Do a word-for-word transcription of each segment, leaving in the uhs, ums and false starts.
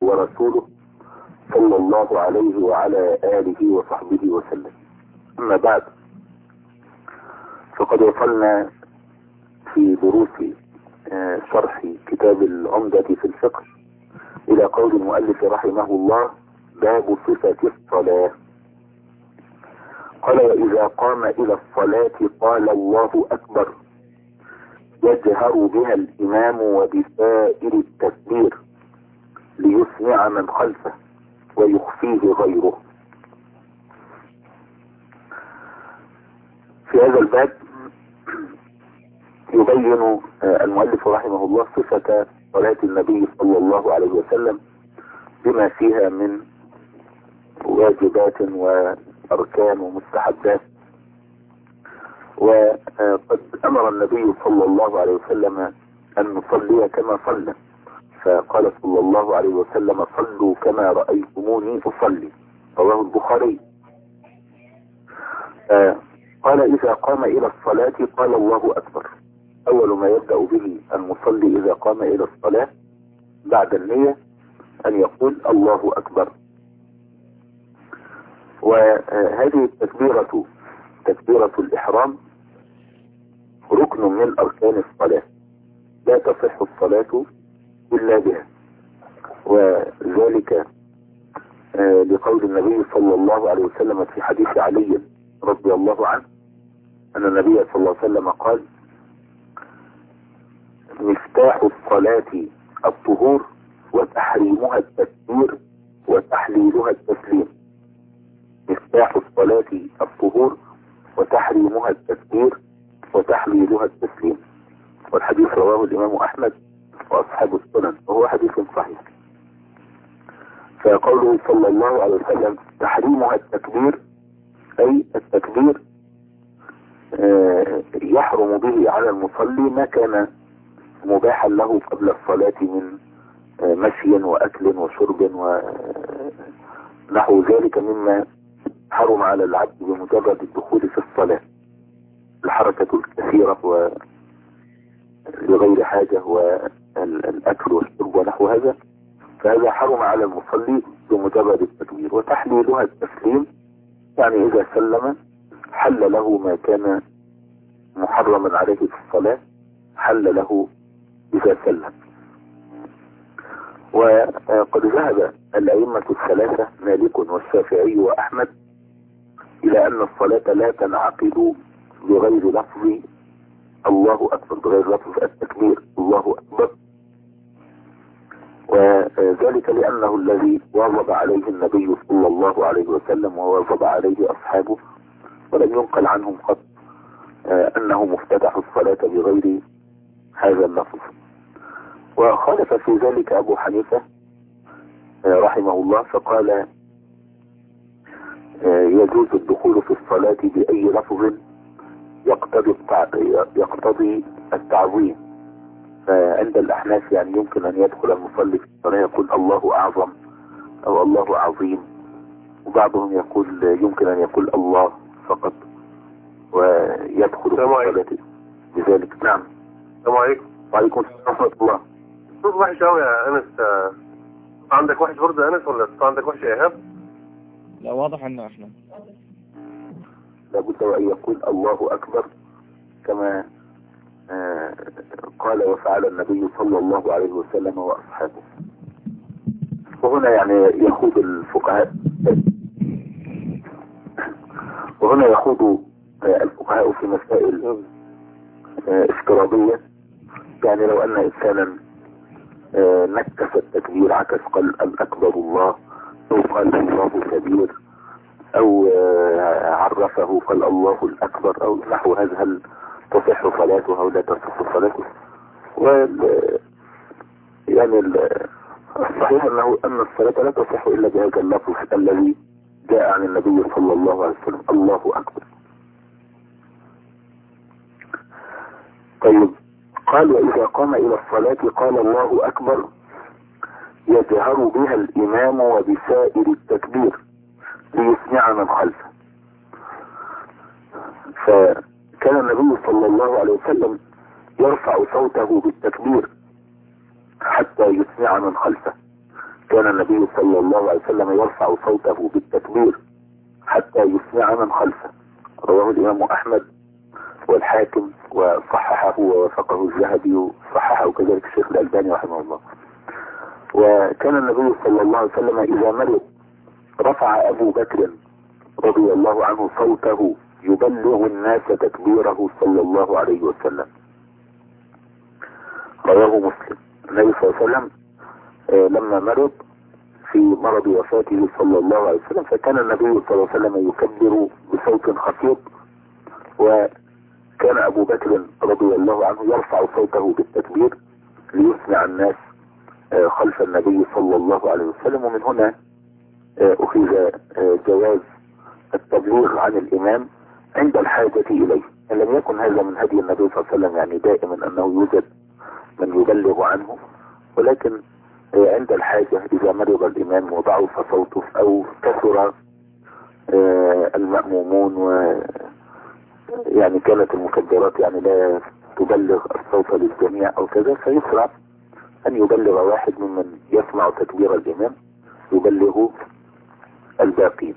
ورسوله صلى الله عليه وعلى آله وصحبه وسلم. أما بعد، فقد وصلنا في دروس شرح كتاب العمدة في الفقه إلى قول المؤلف رحمه الله: باب صفة الصلاة. قال: وإذا قام إلى الصلاة قال الله أكبر، يجهر بها الإمام وبسائر التكبير ليسمع من خلفه ويخفيه غيره. في هذا الباب يبين المؤلف رحمه الله صفة صلاة النبي صلى الله عليه وسلم بما فيها من واجبات وأركان ومستحبات. وقد أمر النبي صلى الله عليه وسلم أن نصلي كما صلى، فقال صلى الله عليه وسلم: صلوا كما رأيتموني أصلي، رواه البخاري. قال: إذا قام إلى الصلاة قال الله أكبر. أول ما يبدأ به المصلي إذا قام إلى الصلاة بعد النية أن يقول الله أكبر. وهذه التكبيرة تكبيرة الإحرام ركن من أركان الصلاة، لا تصح الصلاة إلا بها، وذلك لقول النبي صلى الله عليه وسلم في حديث علي رضي الله عنه أن النبي صلى الله عليه وسلم قال: مفتاح الصلاة الطهور وتحريمها التكبير وتحليلها التسليم. مفتاح الصلاة الطهور وتحريمها التكبير وتحليلها التسليم. والحديث رواه الإمام أحمد وأصحاب السنن وهو حديث صحيح. فقوله صلى الله عليه وسلم تحريمها التكبير، أي التكبير يحرم به على المصلي ما كان مباحا له قبل الصلاة من مشي وأكل وشرب ونحو ذلك مما حرم على العبد بمجرد الدخول في الصلاة، الحركة الكثيرة ولغير حاجة والأكل والشرب ونحو هذا، فهذا حرم على المصلي بمجرد التكبير. وتحليلها التسليم، يعني إذا سلم حل له ما كان محرما عليه في الصلاة، حل له إذا سلم. وقد ذهب الأئمة الثلاثة مالك والشافعي وأحمد إلى أن الصلاة لا تنعقد بغير لفظ الله أكبر، بغير لفظ التكبير الله أكبر، وذلك لأنه الذي واظب عليه النبي صلى الله عليه وسلم وواظب عليه أصحابه، ولم ينقل عنهم قط أنه مفتتح الصلاة بغير هذا اللفظ. وخالف في ذلك أبو حنيفة رحمه الله فقال: يجوز الدخول في الصلاة بأي لفظ يقتضي يقتضي التعظيم. فعند الأحناف يعني يمكن أن يدخل المصلي في الصلاة يقول الله أعظم أو الله عظيم، وبعضهم يقول يمكن أن يقول الله فقط ويدخل في الصلاة بذلك. نعم. السلام عليكم. وعليكم السلام ورحمة الله. صوت وحش قوي يا أنس. عندك وحش برضه يا أنس ولا عندك وحش يا إيهاب؟ لا، واضح إنه إحنا لابد أن يقول الله أكبر كما آه قال وفعل النبي صلى الله عليه وسلم وأصحابه. وهنا يعني يخوض الفقهاء وهنا يخوض آه الفقهاء في مسائل آه افتراضية. يعني لو أن إنسانا آه نكس التكبير، عكس قال الأكبر الله، أو قال الله كبير، أو آه عرفه قال الله الأكبر أو نحو هذا، هل تصح صلاته أو لا تصح صلاته؟ وال يعني الصحيح أنه أن الصلاة لا تصح إلا بهذا اللفظ الذي جاء عن النبي صلى الله عليه وسلم: الله أكبر. طيب، قال: وإذا قام إلى الصلاة قال الله أكبر، يجهر بها الإمام وبسائر التكبير ليسمع من خلفه. فكان النبي صلى الله عليه وسلم يرفع صوته بالتكبير حتى يسمع من خلفه، كان النبي صلى الله عليه وسلم يرفع صوته بالتكبير حتى يسمع من خلفه. رواه الإمام أحمد والحاكم وصححه ووافقه الذهبي وصححه كذلك الشيخ الألباني رحمه الله. وكان النبي صلى الله عليه وسلم إذا مرض رفع أبو بكر رضي الله عنه صوته يبلغ الناس تكبيره صلى الله عليه وسلم. رواه مسلم. النبي صلى الله عليه وسلم لما مرض في مرض وفاته صلى الله عليه وسلم فكان النبي صلى الله عليه وسلم يكبر بصوت خفيض، وكان أبو بكر رضي الله عنه يرفع صوته بالتكبير ليسمع الناس خلف النبي صلى الله عليه وسلم. ومن هنا أخذ جواز التبليغ عن الإمام عند الحاجة إليه، إن لم يكن هذا من هدي النبي صلى الله عليه وسلم يعني دائما أنه يوجد من يبلغ عنه، ولكن عند الحاجة إذا مرض الإمام وضعف صوته أو كثر المأمومون و يعني كانت المكبرات يعني لا تبلغ الصوت للجميع أو كذا، فيسرع أن يبلغ واحد ممن يسمع تكبير الإمام يبلغ الباقين.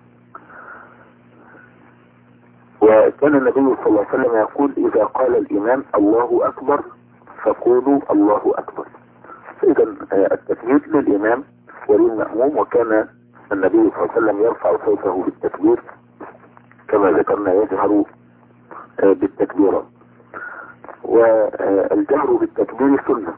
وكان النبي صلى الله عليه وسلم يقول إذا قال الإمام الله أكبر فقولوا الله أكبر. فإذا التكبير للإمام وللمأموم، وكان النبي صلى الله عليه وسلم يرفع صوته بالتكبير كما ذكرنا يجهر بالتكبيرات. والجهر بالتكبير سنة.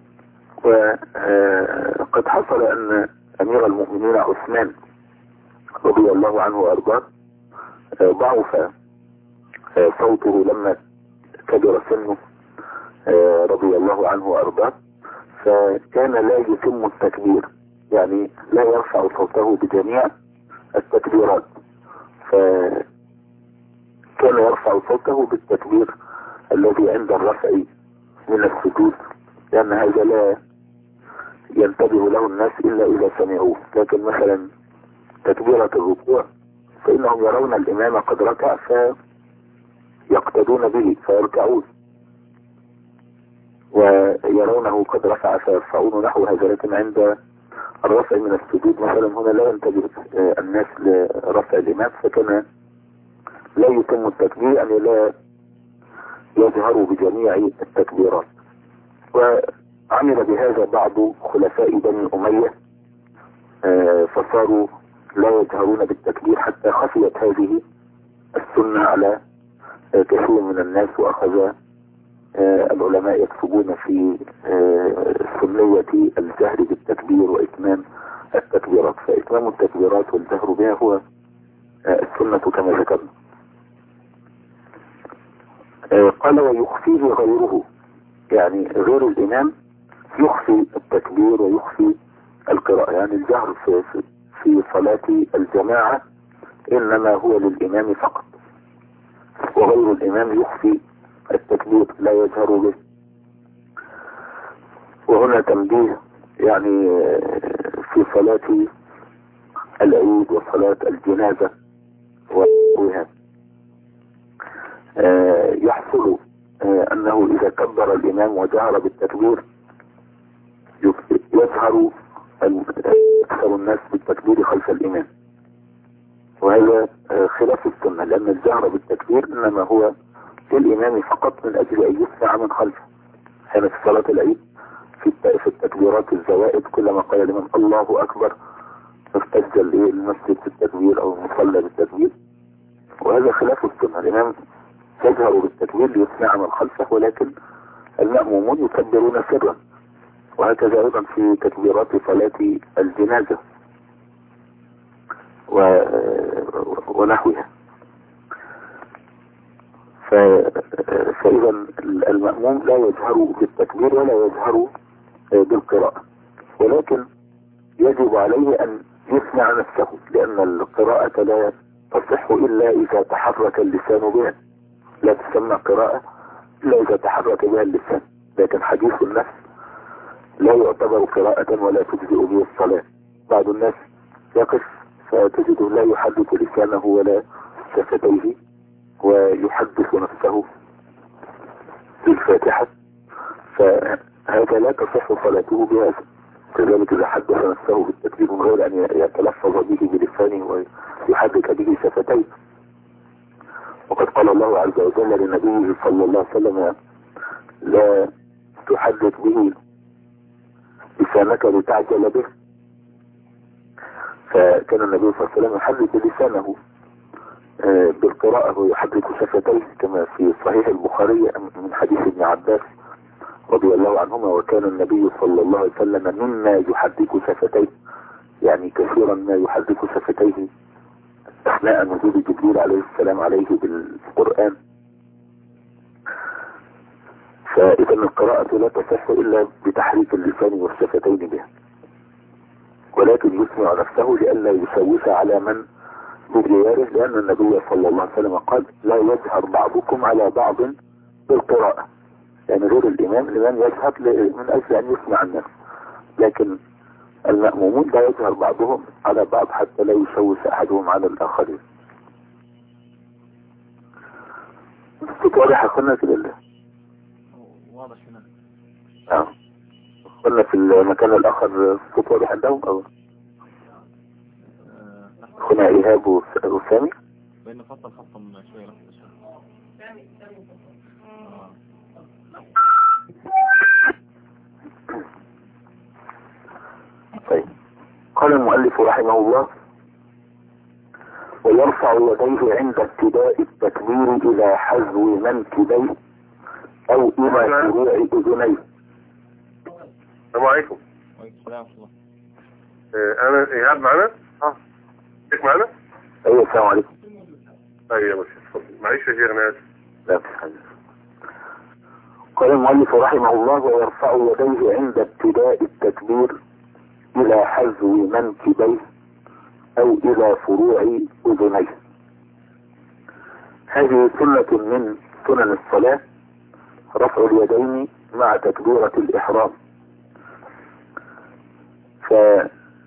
وقد حصل أن أمير المؤمنين عثمان رضي الله عنه وأرضاه ضعف صوته لما كبر سنه رضي الله عنه وأرضاه، فكان لا يتم التكبير، يعني لا يرفع صوته بجميع التكبيرات، فكان يرفع صوته بالتكبير الذي عند الرفع من السجود، لأن هذا لا ينتبه له الناس إلا إذا سمعوه. لكن مثلا تكبيرة الركوع فإنهم يرون الإمام قد ركع فيقتدون به فيركعون، ويرونه قد رفع فيرفعون نحو هذا. لكن عند الرفع من السجود مثلا هنا لا ينتبه الناس لرفع الإمام، فكان لا يتم التكبير، يعني لا يجهر بجميع التكبيرات. وعمل بهذا بعض خلفاء بني أمية فصاروا لا يجهرون بالتكبير حتى خفيت هذه السنة على كثير من الناس، وأخذ العلماء يكتبون في سنية الجهر بالتكبير وإتمام التكبيرات. فإتمام التكبيرات والجهر بها هو السنة كما ذكرنا. قال ويخفيه غيره، يعني غير الإمام يخفي التكبير ويخفي القراءة. يعني الجهر في, في صلاة الجماعة إنما هو للإمام فقط، وغير الإمام يخفي التكبير لا يجهر به. وهنا تنبيه يعني في صلاة العيد وصلاة الجنازة وغيرها يحصل أنه إذا كبر الإمام وجهر بالتكبير يظهر أكثر الناس بالتكبير خلف الإمام، وهذا خلاف السنة، لأن الجهر بالتكبير إنما هو للإمام فقط من أجل أن يسمع من خلفه. هنا في صلاة العيد في التكبيرات الزوائد كلما قال الإمام الله أكبر ارتج المسجد بالتكبير أو المصلى بالتكبير، وهذا خلاف السنة. الإمام يجهر بالتكبير ليسمع من خلفه، ولكن المأمومون يكبرون سرا، وهكذا أيضا في تكبيرات صلاة الجنازة و... ونحوها. ف... فإذا المأموم لا يجهر بالتكبير ولا يجهر بالقراءة، ولكن يجب عليه أن يسمع نفسه، لأن القراءة لا تصح إلا إذا تحرك اللسان بها، لا تسمى قراءة إلا إذا تحرك بها اللسان. لكن حديث النفس لا يعتبر قراءة ولا تجزئ به الصلاة. بعض الناس يقف فتجده لا يحرك لسانه ولا شفتيه ويحدث نفسه بالفاتحة، فهذا لا تصح صلاته بهذا. كذلك إذا حدث نفسه بالتكبير من غير أن يتلفظ به بلسانه ويحرك به شفتيه. وقد قال الله عز وجل لنبيه صلى الله عليه وسلم لا تحدث به لسانك لتعجل به. فكان النبي صلى الله عليه وسلم يحرك لسانه بالقراءة ويحرك شفتيه كما في صحيح البخاري من حديث ابن عباس رضي الله عنهما: وكان النبي صلى الله عليه وسلم مما يحرك شفتيه، يعني كثيرا ما يحرك شفتيه أثناء نزول جبريل عليه السلام عليه بالقرآن. فإذا القراءة لا تصح إلا بتحريك اللسان والشفتين بها، ولكن يسمع نفسه لئلا يشوش على من بجواره، لأن النبي صلى الله عليه وسلم قال: لا يجهر بعضكم على بعض بالقراءة، يعني غير الإمام الإمام يجهر من أجل أن يسمع الناس، لكن المأمومون لا يجهر بعضهم على بعض حتى لا يشوش أحدهم على الآخرين. واضح قلنا كده الله واضح هنا. اه قلنا في المكان الآخر الصوت واضح عندهم أو هنا إيهاب وسامي بين فصل خطا من شوية لحظة شوية. طيب، قال المؤلف رحمه الله: ويرفع يديه عند ابتداء التكبير إلى حذو منكبيه أو إلى فروع أذنيه. السلام عليكم. وعليكم السلام ورحمة الله. أنا إيهاب معنا؟ ها إيش معنا؟ أيوة السلام عليكم. أيوة يا باشا، معيش يا شيخ ناس. لا في حاجة. قال المؤلف رحمه الله: ويرفع يديه عند ابتداء التكبير إلى حذو منكبيه أو إلى فروع أذنيه. هذه سنة من سنن الصلاة، رفع اليدين مع تكبيرة الإحرام. فكان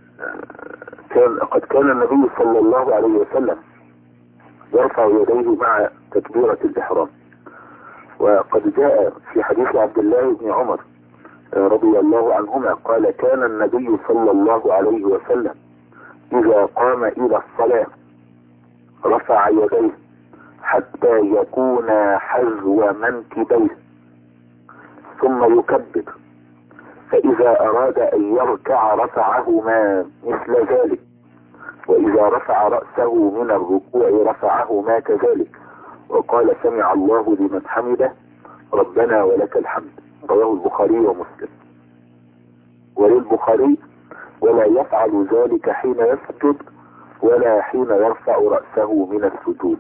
قد كان النبي صلى الله عليه وسلم يرفع يديه مع تكبيرة الإحرام، وقد جاء في حديث عبد الله بن عمر رضي الله عنهما قال: كان النبي صلى الله عليه وسلم إذا قام إلى الصلاة رفع يديه حتى يكون حذو منكبيه ثم يكبر، فإذا أراد أن يركع رفعهما مثل ذلك، وإذا رفع رأسه من الركوع رفعهما كذلك، وقال: سمع الله لمن حمده ربنا ولك الحمد. رواه البخاري ومسلم. وللبخاري: ولا يفعل ذلك حين يسجد ولا حين يرفع رأسه من السجود.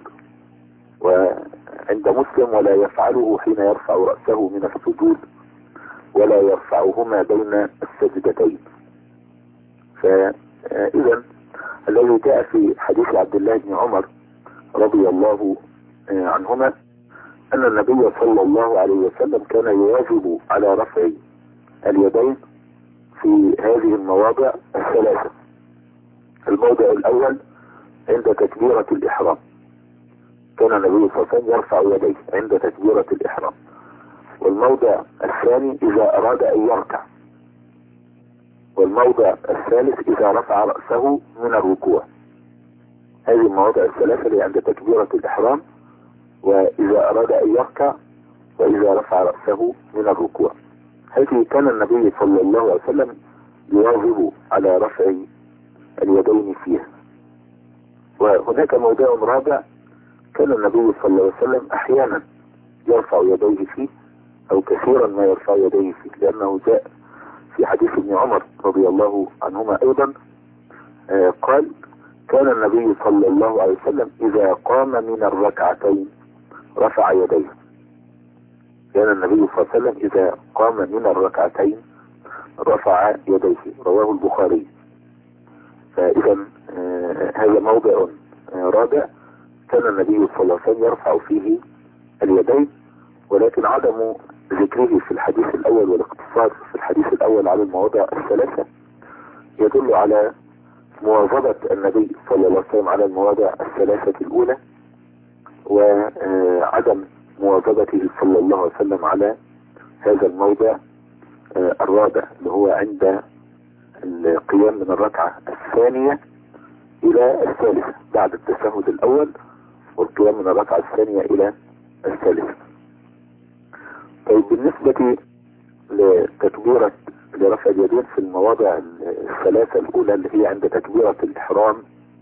وعند مسلم: ولا يفعله حين يرفع رأسه من السجود ولا يرفعهما بين السجدتين. فإذا الذي جاء في حديث عبد الله بن عمر رضي الله عنهما أن النبي صلى الله عليه وسلم كان يواظب على رفع اليدين في هذه المواضع الثلاثة. الموضع الأول عند تكبيرة الإحرام، كان النبي صلى الله عليه وسلم يرفع يديه عند تكبيرة الإحرام. والموضع الثاني إذا أراد أن يركع. والموضع الثالث إذا رفع رأسه من الركوع. هذه المواضع الثلاثة اللي عند تكبيرة الإحرام، وإذا أراد أن يركع، وإذا رفع رأسه من الركوع. هذه كان النبي صلى الله عليه وسلم يواظب على رفع اليدين فيها. وهناك موضع رابع كان النبي صلى الله عليه وسلم أحيانا يرفع يديه فيه، أو كثيرا ما يرفع يديه فيه، لأنه جاء في حديث ابن عمر رضي الله عنهما أيضا آه قال: كان النبي صلى الله عليه وسلم إذا قام من الركعتين رفع يديه. كان النبي صلى الله عليه وسلم إذا قام من الركعتين رفع يديه. رواه البخاري. فإذا آه هذا موضع آه رابع كان النبي صلى الله عليه وسلم يرفع فيه اليدين، ولكن عدم ذكره في الحديث الأول والاقتصار في الحديث الأول على المواضع الثلاثة يدل على مواظبة النبي صلى الله عليه وسلم على المواضع الثلاثة الأولى، وعدم مواظبته صلى الله عليه وسلم على هذا الموضع الرابع اللي هو عند القيام من الركعة الثانية إلى الثالثة بعد التشهد الأول، والقيام من الركعة الثانية إلى الثالثة. طيب بالنسبة لتكبيرة لرفع اليدين في المواضع الثلاثة الأولى اللي هي عند تكبيرة الإحرام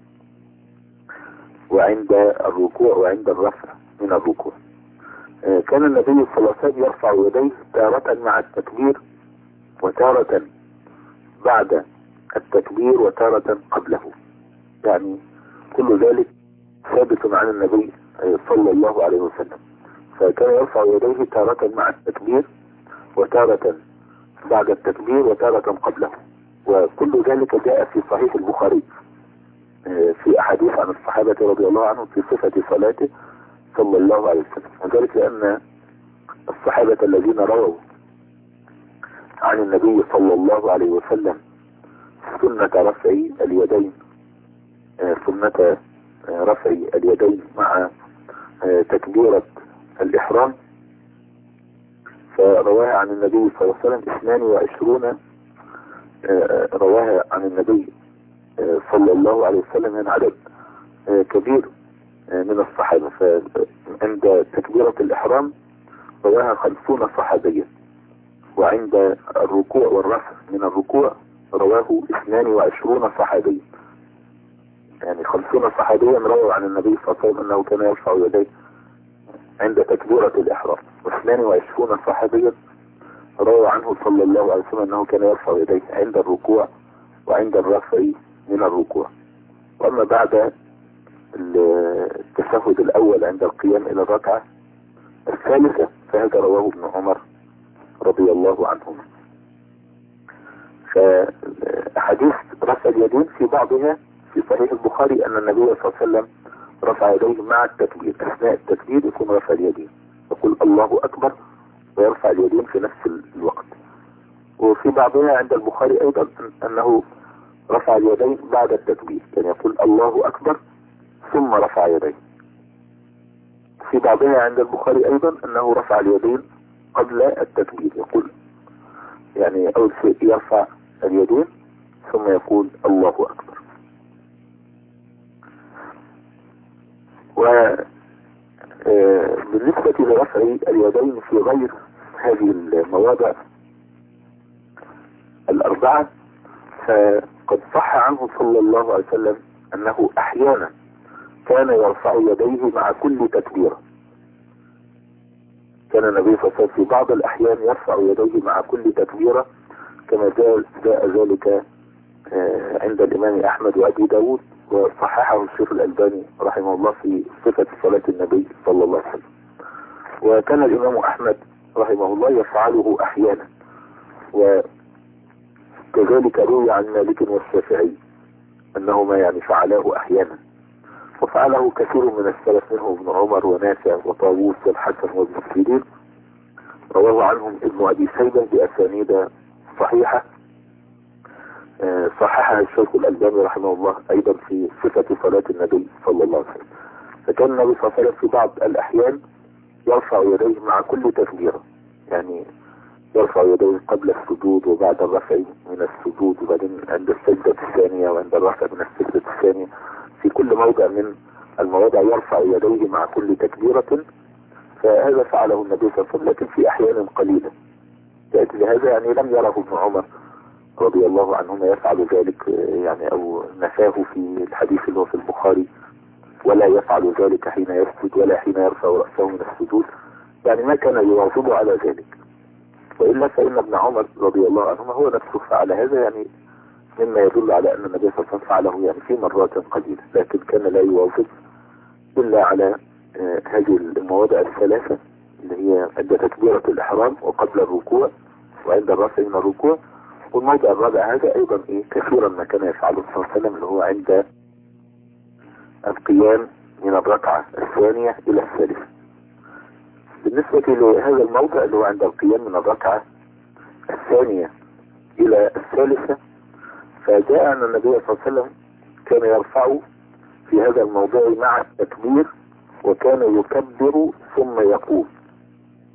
وعند الركوع وعند الرفع من الركوع، كان النبي صلى الله عليه وسلم يرفع يديه تارة مع التكبير وتارة بعد التكبير وتارة قبله، يعني كل ذلك ثابت عن النبي صلى الله عليه وسلم. فكان يرفع يديه تارة مع التكبير وتارة بعد التكبير وتارة قبله، وكل ذلك جاء في صحيح البخاري في أحاديث عن الصحابة رضي الله عنهم في صفة صلاته صلى الله عليه وسلم. وذلك لأن الصحابة الذين رووا عن النبي صلى الله عليه وسلم سنة رفع اليدين سنة رفع اليدين مع تكبيرة الإحرام، فرواها عن النبي صلى الله عليه وسلم اثنان وعشرون رواها عن النبي صلى الله عليه وسلم من عدد كبير من الصحابة. فعند تكبيرة الإحرام رواها خمسون صحابيا، وعند الركوع والرفع من الركوع رواه اثنان وعشرون صحابيا، يعني خمسون صحابيا رووا عن النبي صلى الله عليه وسلم أنه كان يرفع يديه عند تكبيرة الإحرام، واثنان وعشرون صحابيا رووا عنه صلى الله عليه وسلم أنه كان يرفع يديه عند الركوع وعند الرفع من الركوع. وأما بعد التشهد الأول عند القيام إلى الركعة الثالثة فهذا رواه ابن عمر رضي الله عنهما. فحديث رفع اليدين في بعضها في صحيح البخاري أن النبي صلى الله عليه وسلم رفع يديه مع التكبير، أثناء التكبير يكون رفع اليدين، يقول الله أكبر ويرفع اليدين في نفس الوقت. وفي بعضها عند البخاري أيضا أنه رفع اليدين بعد التكبير، يعني يقول الله أكبر ثم رفع يديه. في بعضها عند البخاري أيضا أنه رفع اليدين قبل التكبير، يقول يعني أول شيء يرفع اليدين ثم يقول الله أكبر. وبالنسبة لرفع اليدين في غير هذه المواضع الأربعة فقد صح عنه صلى الله عليه وسلم أنه أحيانا كان يرفع يديه مع كل تكبيرة. كان النبي صلى الله عليه وسلم في بعض الأحيان يرفع يديه مع كل تكبيرة، كما جاء ذلك عند الإمام أحمد وأبي داود، وصححه الشيخ الألباني رحمه الله في صفة صلاة النبي صلى الله عليه وسلم. وكان الإمام أحمد رحمه الله يفعله أحيانا، وكذلك روي عن مالك والشافعي أنهما يعني فعلاه أحيانا، وفعله كثير من السلف منهم ابن عمر ونافع وطاووس والحسن وابن سيرين، رواه عنهم ابن أبي شيبة بأسانيد صحيحة صححها الشيخ الألباني رحمه الله أيضا في صفة صلاة النبي صلى الله عليه وسلم. فكان النبي صلى الله عليه وسلم في بعض الأحيان يرفع يديه مع كل تكبيرة، يعني يرفع يديه قبل السجود وبعد الرفع من السجود، وبعدين عند السجدة الثانية وعند الرفع من السجدة الثانية، في كل موضع من المواضع يرفع يديه مع كل تكبيرة. فهذا فعله النبي صلى الله عليه وسلم، لكن في أحيان قليلة. لهذا يعني لم يره ابن عمر رضي الله عنهما يفعل ذلك، يعني أو نفاه في الحديث اللي هو في البخاري، ولا يفعل ذلك حين يسجد ولا حين يرفع رأسه من السجود، يعني ما كان يواظب على ذلك. وإلا فإن ابن عمر رضي الله عنهما هو نفسه فعل هذا، يعني مما يدل على أن النبي صلى الله عليه وسلم فعله يعني في مرات قليلة، لكن كان لا يواظب إلا على آه هذه المواضع الثلاثة اللي هي عند تكبيرة الإحرام وقبل الركوع وعند الرفع من الركوع. والموضع الرابع هذا أيضا إيه كثيرا ما كان يفعله صلى الله عليه وسلم، اللي هو عند القيام من الركعة الثانية إلى الثالثة. بالنسبة لهذا الموضع اللي هو عند القيام من الركعة الثانية إلى الثالثة، فجاء أن النبي صلى الله عليه وسلم كان يرفع في هذا الموضوع مع التكبير، وكان يكبر ثم يقول.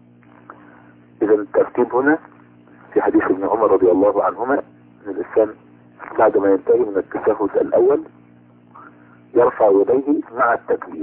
إذا الترتيب هنا في حديث ابن عمر رضي الله عنهما ان الإنسان بعد ما ينتهي من التشهد الأول يرفع يديه مع التكبير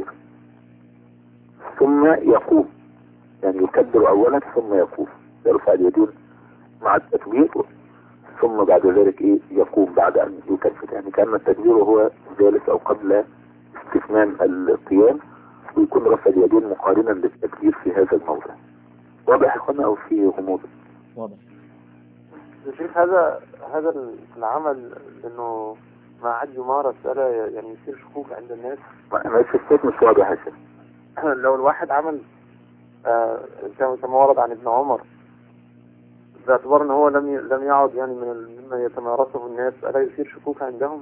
ثم يقوم، يعني يكبر أولا ثم يقوم، يرفع اليدين مع التكبير ثم بعد ذلك إيه يقوم بعد أن يكبر، يعني كأن التكبير هو جالس أو قبل استتمام القيام، ويكون رفع اليدين مقارنا للتكبير في هذا الموضع. واضح يا أو في غموض؟ واضح. شيخ هذا هذا العمل انه ما عاد يمارس ولا يعني يصير شكوك عند الناس؟ ما الشيخ مش واضح يا شيخ. لو الواحد عمل آه كما ورد عن ابن عمر باعتبار ان هو لم لم يعد يعني من مما يتمارسه الناس، الا يصير شكوك عندهم؟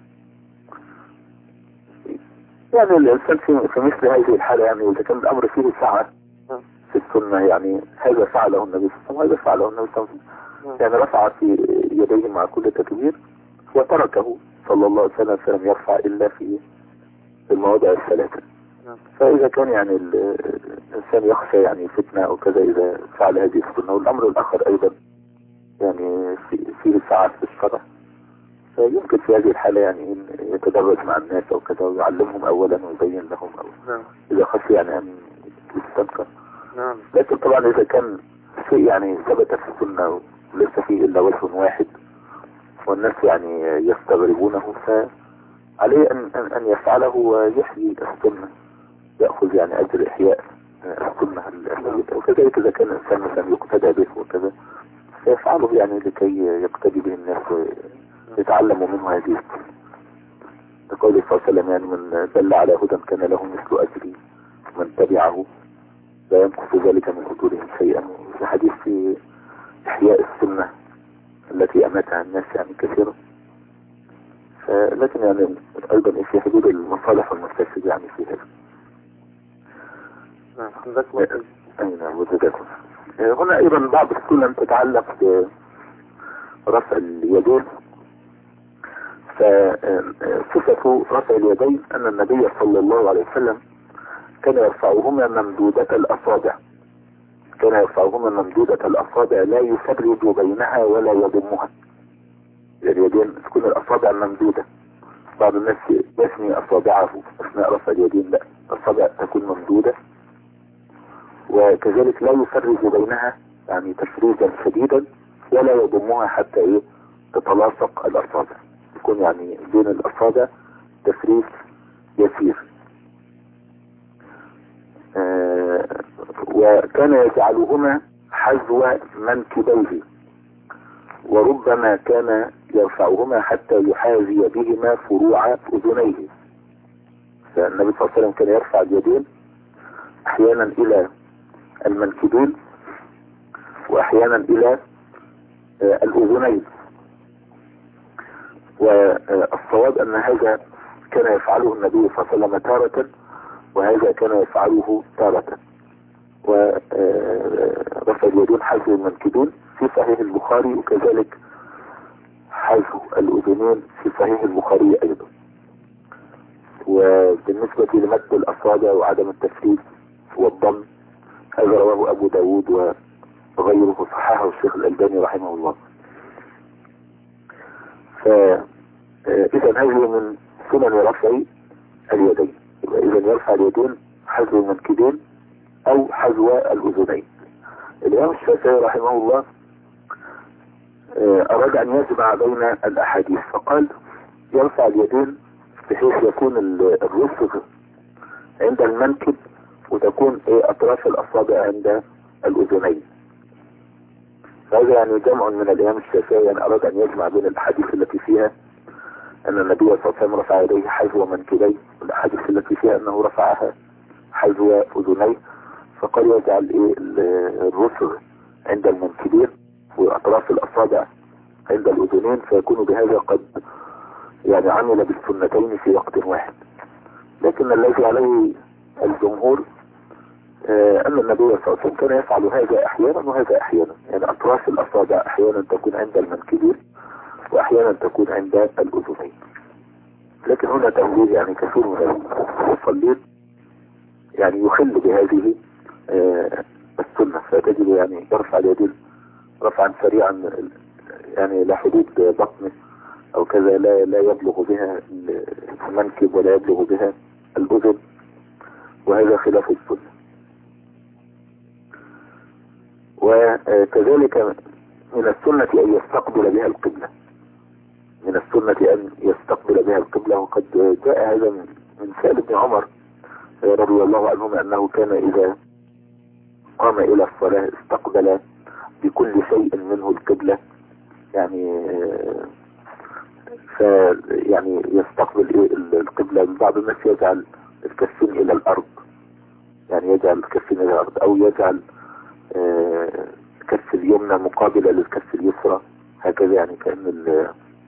يعني الانسان في في مثل هذه الحاله، يعني اذا كان الامر فيه سعه في السنه، يعني هذا فعله النبي صلى الله عليه وسلم وهذا فعله النبي صلى الله عليه وسلم، يعني رفع في يديه مع كل تكبير وتركه صلى الله عليه وسلم فلم يرفع الا في المواضع الثلاثه. فاذا كان يعني الانسان يخشى يعني فتنه او كذا اذا فعل هذه السنه، والامر الاخر ايضا يعني فيه سعه في الشرع، فيمكن في هذه الحالة يعني يتدرج مع الناس أو كذا ويعلمهم أولا ويبين لهم أولا. نعم. إذا خشي يعني أن يستنكر. نعم. لكن طبعا إذا كان شيء يعني ثبت في السنة وليس فيه إلا وجه واحد والناس يعني يستغربونه، فعليه أن أن أن يفعله ويحيي السنة، يأخذ يعني أجر إحياء السنة الميتة. وكذلك إذا كان الإنسان مثلا يقتدى به وكذا فيفعله يعني لكي يقتدي به الناس يتعلموا منه هذه السنة. يقول صلى الله عليه وسلم يعني من دل على هدى كان له مثل أجري من تبعه لا ينقص ذلك من أجورهم شيئا. في حديث في إحياء السنة التي أماتها الناس يعني كثيرا، لكن يعني أيضا في حدود المصالح والمفاسد يعني في هذا. أي نعم وزدكم. هنا أيضا بعض السنن تتعلق برفع اليدين. فصفة رفع اليدين أن النبي صلى الله عليه وسلم كان يرفعهما ممدودة الأصابع، كان يرفعهما ممدودة الأصابع لا يفرج بينها ولا يضمها. اليدين تكون الأصابع ممدودة، بعض الناس يثني أصابعه أثناء رفع اليدين، لا، الأصابع تكون ممدودة وكذلك لا يفرج بينها يعني تفريجا شديدا ولا يضمها حتى إيه تتلاصق الأصابع، يكون يعني بين الأصابع تفريج يسير. آه وكان يجعلهما حذو منكبيه، وربما كان يرفعهما حتى يحاذي بهما فروع أذنيه. فالنبي صلى الله عليه وسلم كان يرفع اليدين أحيانا إلى المنكبين وأحيانا إلى آه الأذنين. والصواب أن هذا كان يفعله النبي صلى الله عليه وسلم تارة وهذا كان يفعله تارة. ورفع اليدين حذو المنكبين في صحيح البخاري، وكذلك حذو الأذنين في صحيح البخاري أيضا. وبالنسبة لمد الأصابع وعدم التفريج والضم هذا رواه أبو داود وغيره، صححه الشيخ الألباني رحمه الله. فإذا هذه من سنن رفع اليدين. إذا يرفع اليدين حذو المنكبين أو حذو الأذنين. الإمام الشافعي رحمه الله أراد أن يجمع بين الأحاديث فقال يرفع اليدين بحيث يكون الرسغ عند المنكب وتكون أطراف الأصابع عند الأذنين. هذا يعني جمع من الإمام الشافعي، يعني أراد أن يجمع بين الأحاديث التي فيها أن النبي صلى الله عليه وسلم رفع يديه حذو منكبيه والأحاديث التي فيها أنه رفعها حذو أذنيه، فقال يجعل إيه الرسغ عند المنكبين وأطراف الأصابع عند الأذنين، فيكون بهذا قد يعني عمل بالسنتين في وقت واحد. لكن الذي عليه الجمهور آه أن النبي صلى الله عليه وسلم كان يفعل هذا أحيانا وهذا أحيانا، يعني أطراف الأصابع أحيانا تكون عند المنكبين وأحيانا تكون عند الأذنين. لكن هنا تنبيه يعني كثير من المصلين يعني يخل بهذه آه السنة، فتجد يعني يرفع اليدين رفعا سريعا يعني لحدود بطنه او كذا لا لا يبلغ بها المنكب ولا يبلغ بها الاذن، وهذا خلاف السنة. وكذلك من السنة ان يستقبل بها القبلة، من السنة ان يستقبل بها القبلة. وقد جاء هذا من سائل ابن عمر رضي الله عنهما انه كان اذا قام الى الصلاة استقبل بكل شيء منه القبلة، يعني ف يعني يستقبل القبلة. بعض الناس يجعل الكفين الى الارض، يعني يجعل الكفين الى الارض، او يجعل الكف اليمنى مقابلة للكف اليسرى هكذا، يعني كأن ال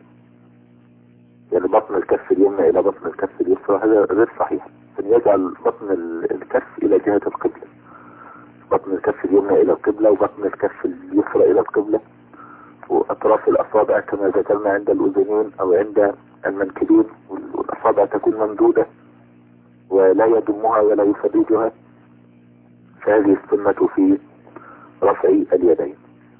يعني بطن الكف اليمنى الى بطن الكف اليسرى، هذا غير صحيح. يجعل بطن الكف الى جهة القبلة، بطن الكف اليمنى الى القبلة وبطن الكف اليسرى الى القبلة، واطراف الاصابع كما ذكرنا عند الاذنين او عند المنكبين، والاصابع تكون ممدودة ولا يضمها ولا يفرجها. فهذه السنة في رفع اليدين.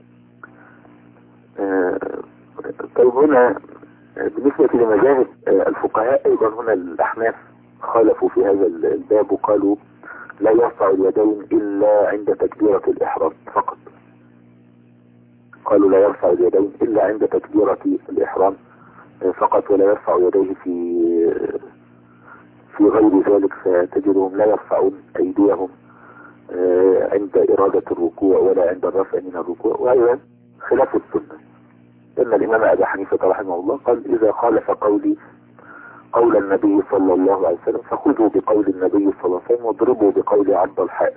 طيب هنا بالنسبة لمذاهب الفقهاء ايضا، هنا الاحناف خالفوا في هذا الباب وقالوا لا يرفع اليدين الا عند تكبيرة الاحرام فقط. قالوا لا يرفع اليدين الا عند تكبيرة الاحرام فقط، ولا يرفع يديه في في غير ذلك، فتجدهم لا يرفعون ايديهم عند ارادة الركوع ولا عند الرفع من الركوع، وهذا خلاف السنة. ان الامام ابي حنيفة رحمه الله قال اذا خالف قولي قول النبي صلى الله عليه وسلم فخذوا بقول النبي صلى الله عليه وسلم واضربوا بقول عبد الحائط.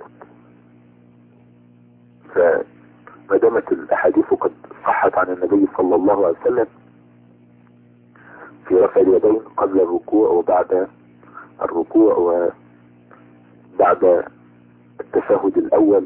فما دامت الاحاديث قد صحت عن النبي صلى الله عليه وسلم في رفع اليدين قبل الركوع وبعد الركوع وبعد التشهد الاول،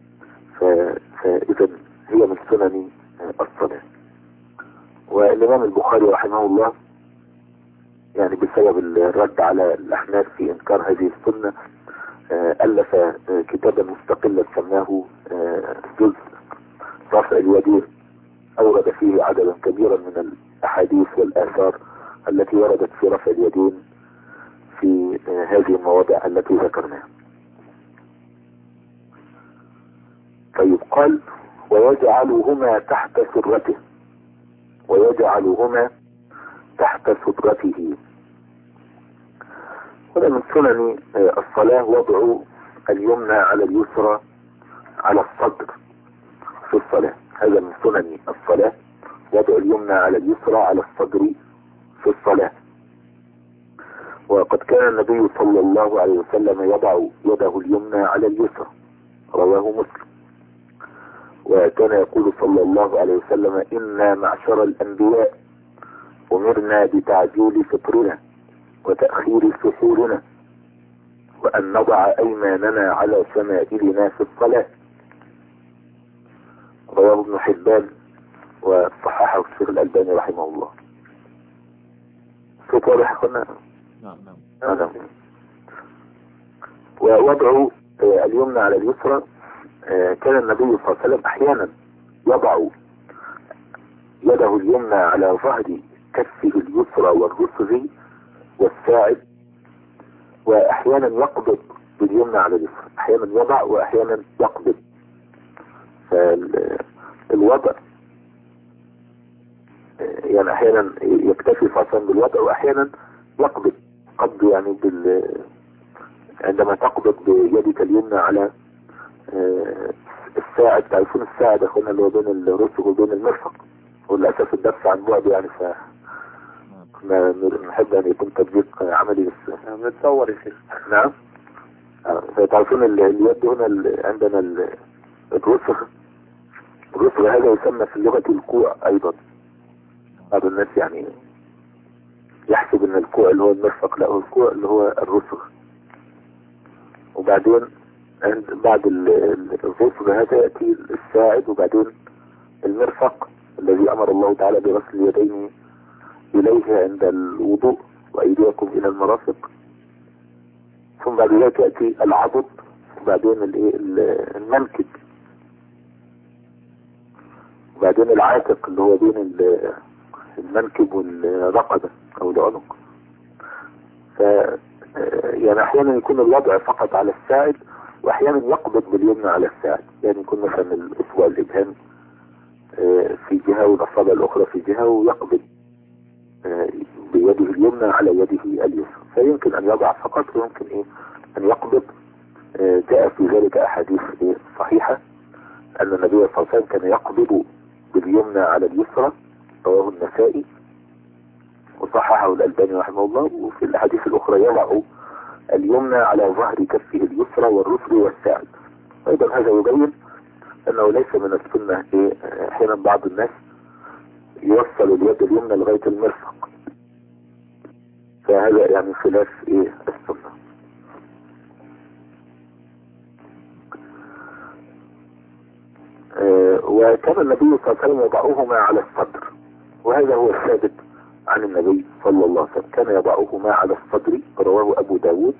فاذا هي من سنن الصلاة. والامام البخاري رحمه الله يعني بسبب الرد على الاحناف في انكار هذه السنة الف كتابا مستقلا سماه جزء رفع اليدين، اورد فيه عددا كبيرا من الاحاديث والاثار التي وردت في رفع اليدين في هذه المواضع التي ذكرناها. طيب قال ويجعلهما تحت سرته، ويجعلهما تحت سترته. هنا من سنن الصلاة وضع اليمنى على اليسرى على الصدر في الصلاة. هذا من سنن الصلاة وضع اليمنى على اليسرى على الصدر في الصلاة. وقد كان النبي صلى الله عليه وسلم يضع يده اليمنى على اليسرى، رواه مسلم. وكان يقول صلى الله عليه وسلم إنا معشر الأنبياء أمرنا بتعجيل فطرنا وتأخير سحورنا وأن نضع أيماننا على شمائلنا في الصلاة، رواه ابن حبان وصححه الشيخ الألباني رحمه الله. صوت واضح قلنا؟ نعم نعم نعم. ووضع اليمنى على اليسرى كان النبي صلى الله عليه وسلم أحيانا يضع يده اليمنى على ظهر كفه اليسرى والرسغ والساعد، وأحيانا يقبض باليمنى على اليسرى، أحيانا يضع وأحيانا يقبض. فالوضع يعني أحيانا يكتفي فصلا بالوضع وأحيانا يقبض قبض، يعني بال عندما تقبض بيدك اليمنى على الساعد. تعرفون الساعد اخونا اللي هو بين الرسغ وبين المرفق، وللاسف الدرس عن بعد يعني ف ما نحب ان يكون تطبيق عملي بس بنتصور يا شيخ. نعم. فتعرفون اليد هنا عندنا الرسغ، الرسغ هذا يسمى في اللغة الكوع ايضا. بعض الناس يعني يحسب ان الكوع اللي هو المرفق، لا، هو الكوع اللي هو الرسغ. وبعدين عند بعد الرسغ هذا يأتي الساعد، وبعدين المرفق الذي أمر الله تعالى بغسل اليدين إليه عند الوضوء وأيديكم إلى المرافق، ثم بعد ذلك يأتي العضد، وبعدين المنكب، وبعدين العاتق اللي هو بين المنكب والرقبة او العنق. ف يعني احيانا يكون الوضع فقط على الساعد، واحيانا يقبض باليمنى على الساعد، يعني يكون مثلا الاصبع الابهام في جهة والاصابع الاخرى في جهة، ويقبض بيده اليمنى على يده اليسرى. فيمكن ان يضع فقط ويمكن ايه ان يقبض. جاء في ذلك احاديث صحيحة ان النبي صلى الله عليه وسلم كان يقبض باليمنى على اليسرى، رواه النسائي وصححه الألباني رحمه الله. وفي الاحاديث الاخرى يضع اليمنى على ظهر كفه اليسرى والرسل والساعد. ايضا هذا يبين انه ليس من السنة ايه احيانا بعض الناس يوصل اليد اليمنى لغاية المرفق، فهذا يعني خلاف ايه السنة. اه وكان النبي صلى الله عليه وسلم يضعهما على الصدر، وهذا هو الثابت عن النبي صلى الله عليه وسلم، كان يضعهما على الصدر، رواه ابو داود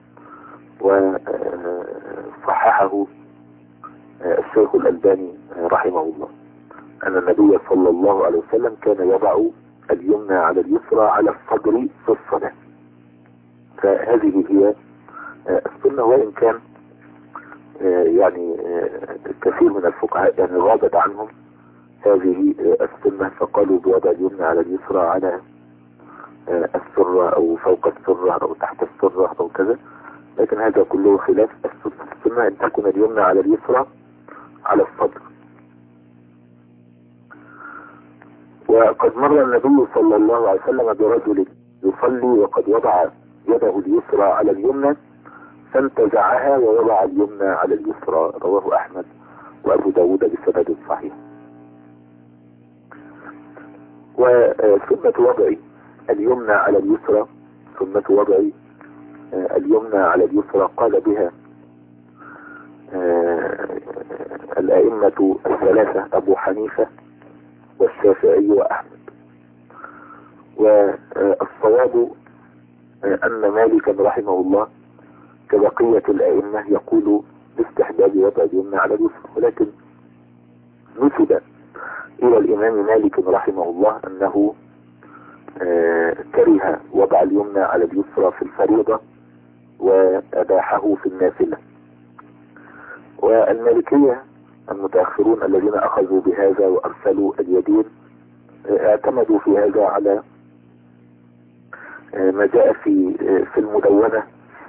وصححه الشيخ الألباني رحمه الله، أن النبي صلى الله عليه وسلم كان يضع اليمنى على اليسرى على الصدر في الصلاة. فهذه هي السنة، وإن كان يعني كثير من الفقهاء يعني غابت عنهم هذه السنة، فقالوا بوضع اليمنى على اليسرى على السرة أو فوق السرة أو تحت السرة أو كذا، لكن هذا كله خلاف السنة. السنة أن تكون اليمنى على اليسرى على الصدر. وقد مر النبي صلى الله عليه وسلم برجل يصلي وقد وضع يده اليسرى على اليمنى فانتزعها ووضع اليمنى على اليسرى، رواه أحمد وأبو داود بسند صحيح. وسنة وضع اليمنى على اليسرى، سنة وضع اليمنى على اليسرى قال بها الأئمة الثلاثة أبو حنيفة والشافعي وأحمد. والصواب أن مالكا رحمه الله كبقية الأئمة يقول باستحباب وضع اليمنى على اليسرى، ولكن نسب إلى الإمام مالك رحمه الله أنه كره وضع اليمنى على اليسرى في الفريضة وأباحه في النافلة. والمالكية المتأخرون الذين أخذوا بهذا وأرسلوا اليدين اعتمدوا في هذا على ما جاء في في المدونة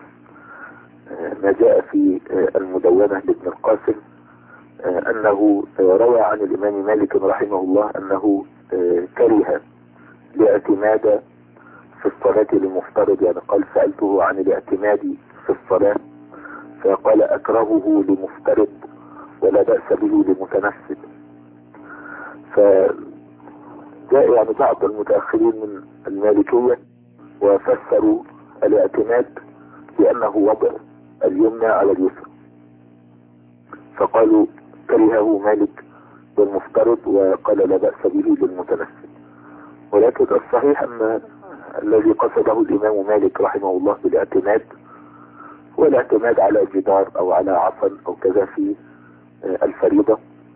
ما جاء في المدونة لابن القاسم أنه روى عن الإمام مالك رحمه الله أنه كره الاعتماد في الصلاة للمفترض، يعني قال سألته عن الاعتماد في الصلاة فقال أكرهه لمفترض ولا بأس به لمتنفذ. فجاء يعني بعض المتأخرين من المالكية وفسروا الاعتماد بأنه وضع اليمنى على اليسرى، فقالوا كرهه مالك والمفترض وقال لا بأس به للمتنفذ. ولكن الصحيح أن الذي قصده الإمام مالك رحمه الله بالاعتماد هو الاعتماد على جدار أو على عصا أو كذا في الفريضة،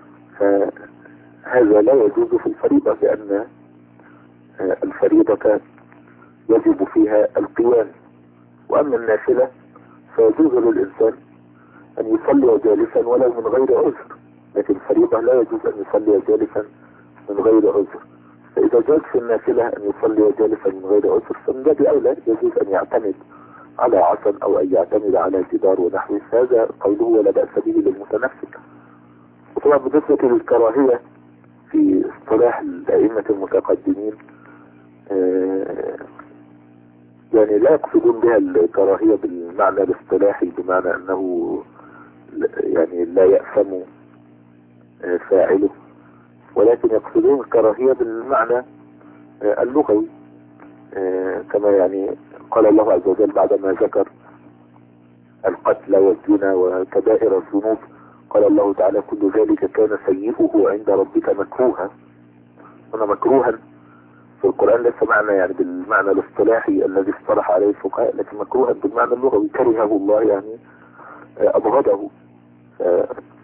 فهذا لا يجوز في الفريضة لأن الفريضة يجب فيها القيام، وأما النافلة فيجوز للإنسان أن يصلي جالسا ولو من غير عذر، لكن الفريضة لا يجوز أن يصلي جالسا من غير عذر. فإذا جاز في النافلة أن يصلي جالسا من غير عذر فمن باب أولى يجوز أن يعتمد على عصا أو أن يعتمد على جدار ونحوه، هذا قوله ولا بأس به للمتنفذ. وطبعا بالنسبة للكراهية في اصطلاح الأئمة المتقدمين آه يعني لا يقصدون بها الكراهية بالمعنى الاصطلاحي بمعنى أنه يعني لا يأثم آه فاعله، ولكن يقصدون الكراهية بالمعنى آه اللغوي آه كما يعني قال الله عز وجل بعدما ذكر القتل والزنا وكبائر الذنوب قال الله تعالى كل ذلك كان سيئه عند ربك مكروها. هنا مكروها في القرآن ليس معنى يعني بالمعنى الاصطلاحي الذي اصطلح عليه الفقهاء، لكن مكروها بالمعنى اللغوي كرهه الله يعني أبغضه.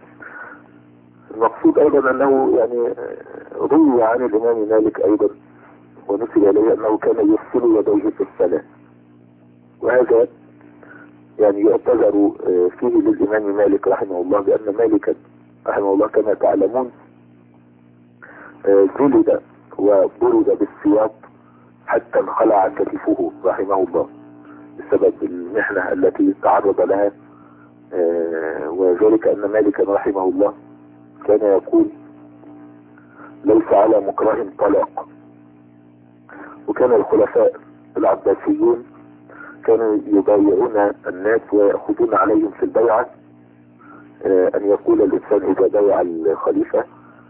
المقصود أيضا أنه يعني روي عن الإمام مالك أيضا ونسب إليه أنه كان يغسل يديه في الصلاة، وهذا يعني يعتذر فيه للإمام مالك رحمه الله، بأن مالكا رحمه الله كما تعلمون جلد وبرد بالسياط حتى انخلع كتفه رحمه الله بسبب المحنة التي تعرض لها، وذلك أن مالكا رحمه الله كان يقول ليس على مكره طلاق. وكان الخلفاء العباسيون كانوا يبايعون الناس ويأخذون عليهم في البيعة أن يقول الإنسان إذا بايع الخليفة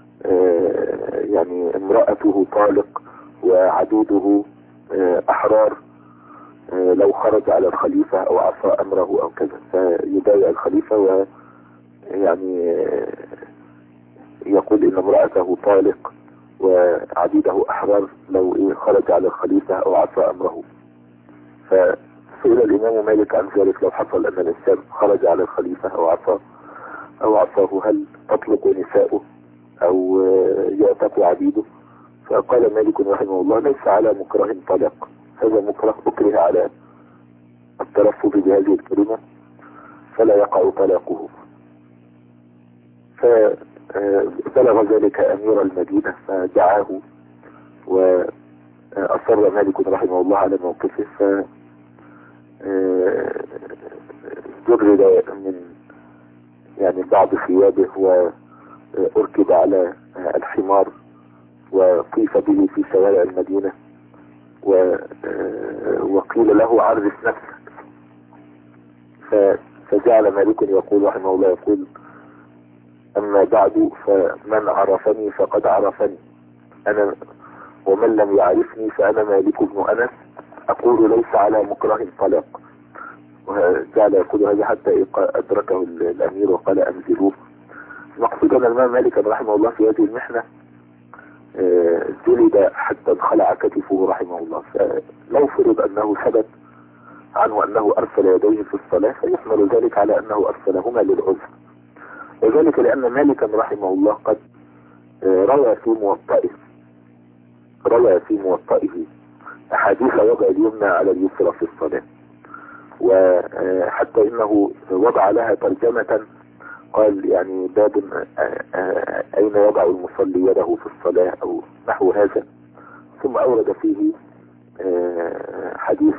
يعني امرأته طالق وعدوده أحرار لو خرج على الخليفة أو عصى أمره أو كذا، فيبايع الخليفة ويعني يقول إن امرأته طالق وعديده أحرار لو إيه خرج على الخليفة أو عصى أمره. فسئل الإمام مالك عن ذلك، لو حصل أن الإنسان خرج على الخليفة أو عصى أو عصاه هل تطلق نساؤه أو يعتق عبيده؟ فقال مالك رحمه الله ليس على مكره طلاق، هذا مكره أكره على التلفظ بهذه الكلمة فلا يقع طلاقه. فبلغ ذلك أمير المدينة فدعاه وأصر مالك رحمه الله على موقفه، فجرد من يعني بعض ثيابه وأركب على الحمار وطيف به في شوارع المدينة وقيل له عرف نفسك. فجعل مالك يقول رحمه الله يقول أما بعد فمن عرفني فقد عرفني أنا، ومن لم يعرفني فأنا مالك بن أنس أقول ليس على مكره طلاق. وجعل يقول هذا حتى أدركه الأمير وقال أنزلوه. مقصود أن الإمام مالك رحمه الله في هذه المحنة جلد حتى انخلع كتفه رحمه الله. فلو فرض أنه ثبت عنه أنه أرسل يديه في الصلاة فيحمل ذلك على أنه أرسلهما للعذر، وذلك لأن مالكا رحمه الله قد روى في موطئه روى في موطئه أحاديث وضع اليمنى على اليسرى في الصلاة، وحتى إنه وضع لها ترجمة قال يعني باب أين يضع المصلي يده في الصلاة أو نحو هذا، ثم أورد فيه حديث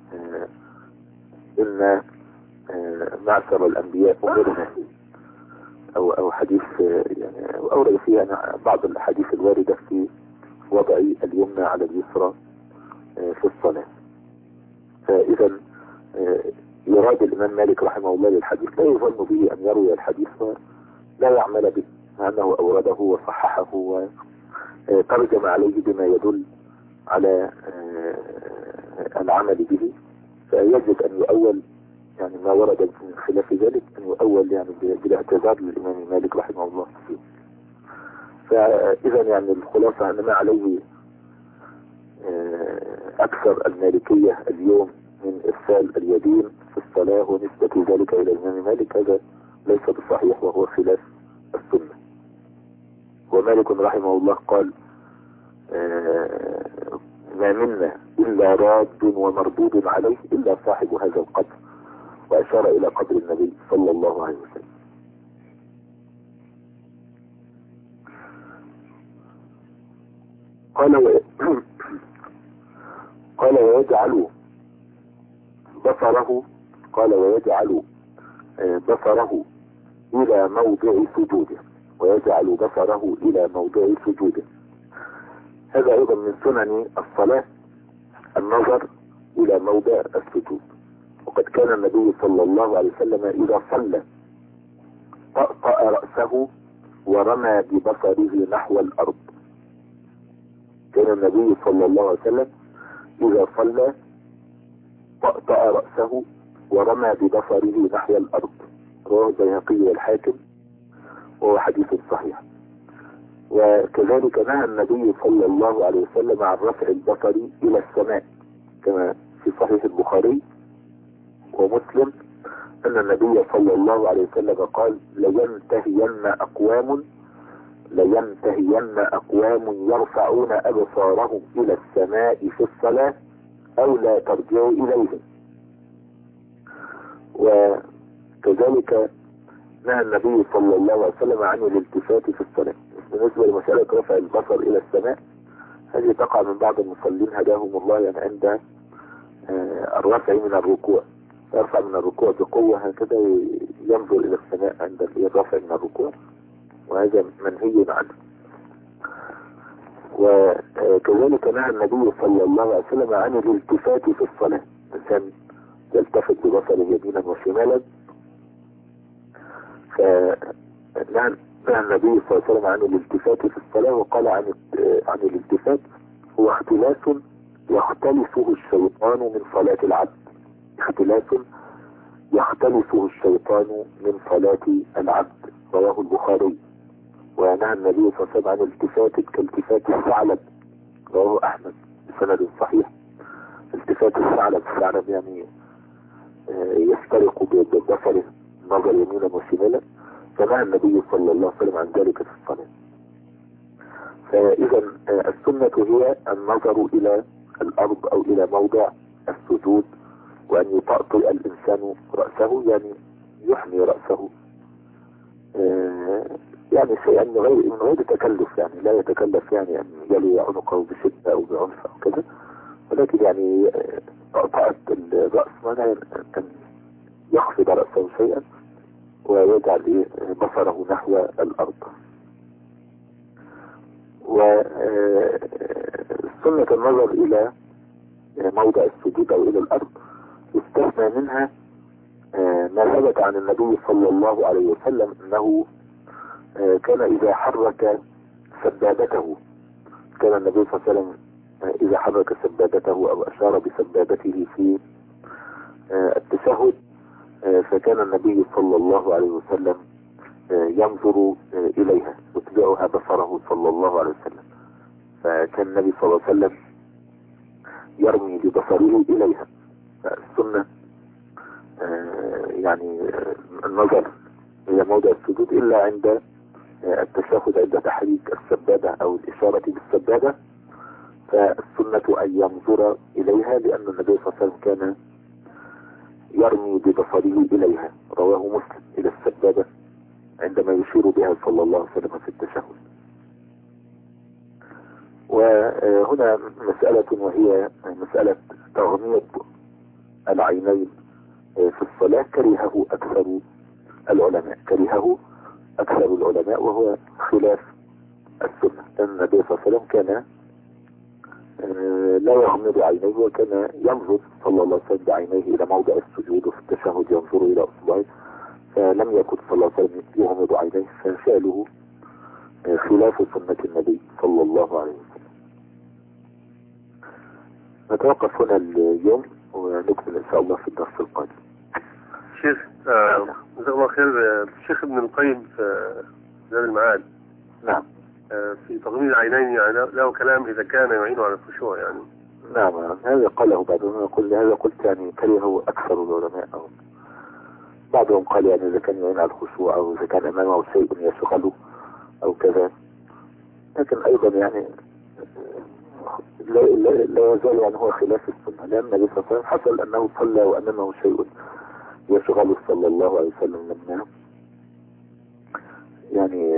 إن معشر الأنبياء أمرنا أو أو حديث يعني أورد فيها بعض الأحاديث الواردة في وضع اليمنى على اليسرى في الصلاة. فإذا يراد الإمام مالك رحمه الله للحديث لا يظن به أن يروي الحديث ولا يعمل به، مع أنه أورده وصححه وترجم عليه بما يدل على العمل به، فيجب أن يؤول يعني ما ورد من خلاف ذلك أن يؤول يعني بالاعتذار للإمام مالك رحمه الله فيه. فإذا يعني الخلاصة أن ما عليه أكثر المالكية اليوم من إرسال اليدين في الصلاة ونسبة ذلك إلى الإمام مالك هذا ليس بصحيح وهو خلاف السنة. ومالك رحمه الله قال ما منا إلا راد ومردود عليه إلا صاحب هذا القبر، وأشار إلى قبر النبي صلى الله عليه وسلم. قال و... قال ويجعل بصره قال ويجعل بصره إلى موضع سجوده ويجعل بصره إلى موضع سجوده. هذا أيضا من سنن الصلاة النظر إلى موضع السجود. وقد كان النبي صلى الله عليه وسلم إذا صلى طأطأ رأسه ورمى ببصره نحو الأرض. كان النبي صلى الله عليه وسلم إذا صلى طأطأ رأسه ورمى ببصره نحو الأرض. رواه البيهقي والحاكم وهو حديث صحيح. وكذلك نهى النبي صلى الله عليه وسلم عن رفع البصر إلى السماء كما في صحيح البخاري ومسلم أن النبي صلى الله عليه وسلم قال لينتهين أقوام لينتهين أقوام يرفعون أبصارهم إلى السماء في الصلاة أو لا ترجعوا إليهم. وكذلك نهى النبي صلى الله عليه وسلم عن الالتفات في الصلاة. بالنسبة لمسألة رفع البصر إلى السماء، هذه تقع من بعض المصلين هداهم الله، يعني عند الرفع من الركوع، يرفع من الركوع بقوة هكذا وينظر إلى السماء عند الرفع من الركوع، وهذا منهي عنه. وكذلك نهى النبي صلى الله عليه وسلم عن الالتفات في الصلاة، الإنسان يلتفت ببصره يمينا وشمالا. فنهى النبي صلى الله عليه وسلم عن الالتفات في الصلاة، وقال عن عن الالتفات هو اختلاس يختلسه الشيطان من صلاة العبد، اختلاس يختلسه الشيطان من صلاة العبد، رواه البخاري. ونهى النبي صلى الله عليه وسلم عن التفات كالتفات الثعلب، رواه أحمد بسند صحيح. التفات الثعلب، الثعلب يعني يفترق ببصره نظر يمينا وشمالا، فنهى النبي صلى الله عليه وسلم عن ذلك في الصلاة. فإذا السنة هي النظر إلى الأرض أو إلى موضع السجود، وأن يطأطئ الإنسان رأسه، يعني يحمي رأسه يعني شيئا من غير من غير تكلف، يعني لا يتكلف يعني أن يلي عنقه بشدة أو بعنف أو كذا، ولكن يعني طأطأة الرأس معناه أن يخفض رأسه شيئا ويجعل بصره نحو الأرض. وسنة النظر إلى موضع السجود أو إلى الأرض يستثنى منها ما ثبت عن النبي صلى الله عليه وسلم أنه كان إذا حرك سبابته، كان النبي صلى الله عليه وسلم إذا حرك سبابته أو أشار بسبابته في التشهد، فكان النبي صلى الله عليه وسلم ينظر إليها يتبعها بصره صلى الله عليه وسلم. فكان النبي صلى الله عليه وسلم يرمي ببصره إليها. فالسنة يعني النظر إلى موضع السجود إلا عند التشهد، عند تحريك السبابة أو الإشارة بالسبابة، فالسنة أن ينظر إليها، لأن النبي صلى الله عليه وسلم كان يرمي ببصره إليها، رواه مسلم، إلى السبابة عندما يشير بها صلى الله عليه وسلم في التشهد. وهنا مسألة، وهي مسألة تغميض العينين في الصلاة، كرهه أكثر العلماء كرهه أكثر العلماء وهو خلاف السنة، لأن النبي صلى الله عليه وسلم كان لا يغمض عينيه، وكان ينظر صلى الله عليه وسلم بعينيه إلى موضع السجود، وفي التشهد ينظر إلى أصبعه، فلم يكن صلى الله عليه وسلم يغمض عينيه، ففعله خلاف سنة النبي صلى الله عليه وسلم. نتوقف هنا اليوم ونكمل إن شاء الله في الدرس القادم. شيخ جزاك الله خير. الشيخ ابن القيم في زاد المعاد نعم في تغميض العينين يعني له كلام إذا كان يعين على الخشوع يعني. نعم هذا قاله بعضهم، يقول هذا قلت يعني كرهه أكثر العلماء، أو بعضهم قال يعني إذا كان يعين على الخشوع أو إذا كان أمامه شيء يشغله أو كذا، لكن أيضا يعني لا, لا, لا يزال يعني هو خلاف السنة، لأن النبي صلى الله عليه وسلم حصل أنه صلى وأمامه شيء يشغله صلى الله عليه وسلم، لما يعني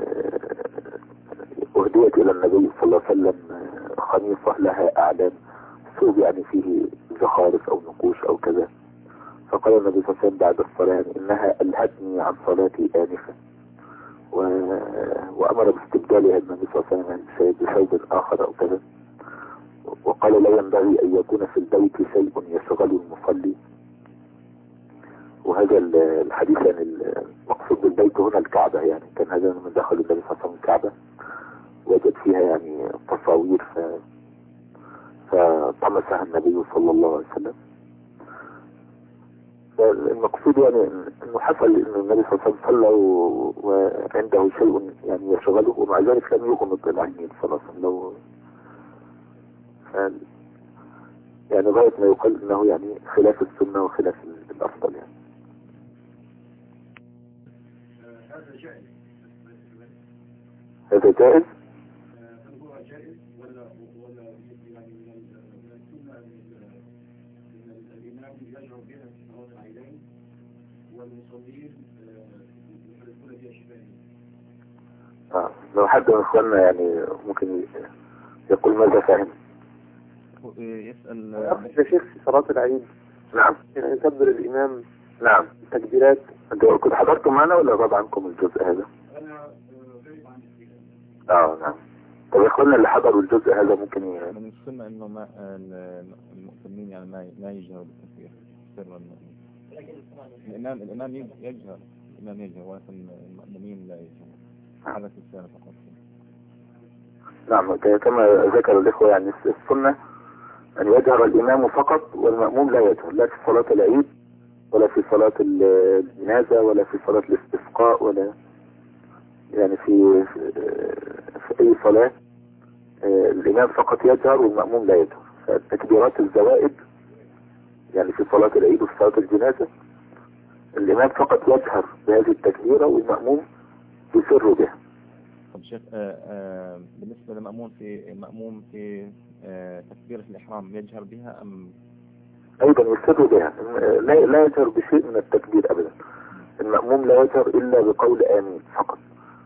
أهديت إلى النبي صلى الله عليه وسلم خميصة لها أعلام ثوب يعني فيه زخارف أو نقوش أو كذا، فقال النبي صلى الله عليه وسلم بعد الصلاة إنها ألهتني عن صلاتي آنفة، و... وأمر باستبدالها النبي صلى الله عليه وسلم بثوب آخر أو كذا، وقال لا ينبغي أن يكون في البيت شيء يشغل المصلي. وهذا الحديث يعني المقصود بالبيت هنا الكعبة، يعني كان هذا من دخل النبي صلى الله عليه وسلم الكعبة وجد فيها يعني تصاوير ف... فطمسها النبي صلى الله عليه وسلم. فالمقصود يعني انه حصل انه النبي صلى الله عليه وسلم صلى وعنده شيء يعني يشغله، ومع ذلك لم يغمض العينين صلى الله عليه وسلم. لو يعني غاية ما يقال انه يعني خلاف السنة وخلاف الافضل يعني. هذا جائز هذا جائز؟ هل هو جائز ولا ولا يعني من السنة ان الامام يجهر بها في صلاة العيدين والمصلين يحركون بها شفاههم؟ آه. لو حد من اخواننا يعني ممكن يقول ماذا فهم. يسأل يا شيخ في صلاة العيد نعم يعني يكبر الإمام نعم. تكبيرات. انتوا كنت حضرتوا معنا ولا غاب عنكم الجزء هذا؟ انا غايب عن الكلام. اه نعم. طب يا اخوانا اللي حضروا الجزء هذا ممكن ي... من السنة انه ما المؤمنين يعني ما ما يجهروا بالتكبير سرا. الامام الامام يجهر الامام يجهر ولكن المؤمنين لا يجهروا حركة السنة فقط. نعم كما ذكر الإخوة يعني السنة أن يجهر الإمام فقط والمأموم لا يجهر، لا في صلاة العيد ولا في صلاة الجنازة ولا في صلاة الاستسقاء ولا يعني في في أي صلاة الإمام فقط يجهر والمأموم لا يجهر. فالتكبيرات الزوائد يعني في صلاة العيد وفي صلاة الجنازة الإمام فقط يجهر بهذه التكبيرة والمأموم يسر بها. طب شيخ آه آه بالنسبة للمأموم في مأموم في آه تكبيرة الإحرام يجهر بها أم أيضا يسر بها؟ لا لا يجهر بشيء من التكبير أبدا. المأموم لا يجهر إلا بقول آمين فقط.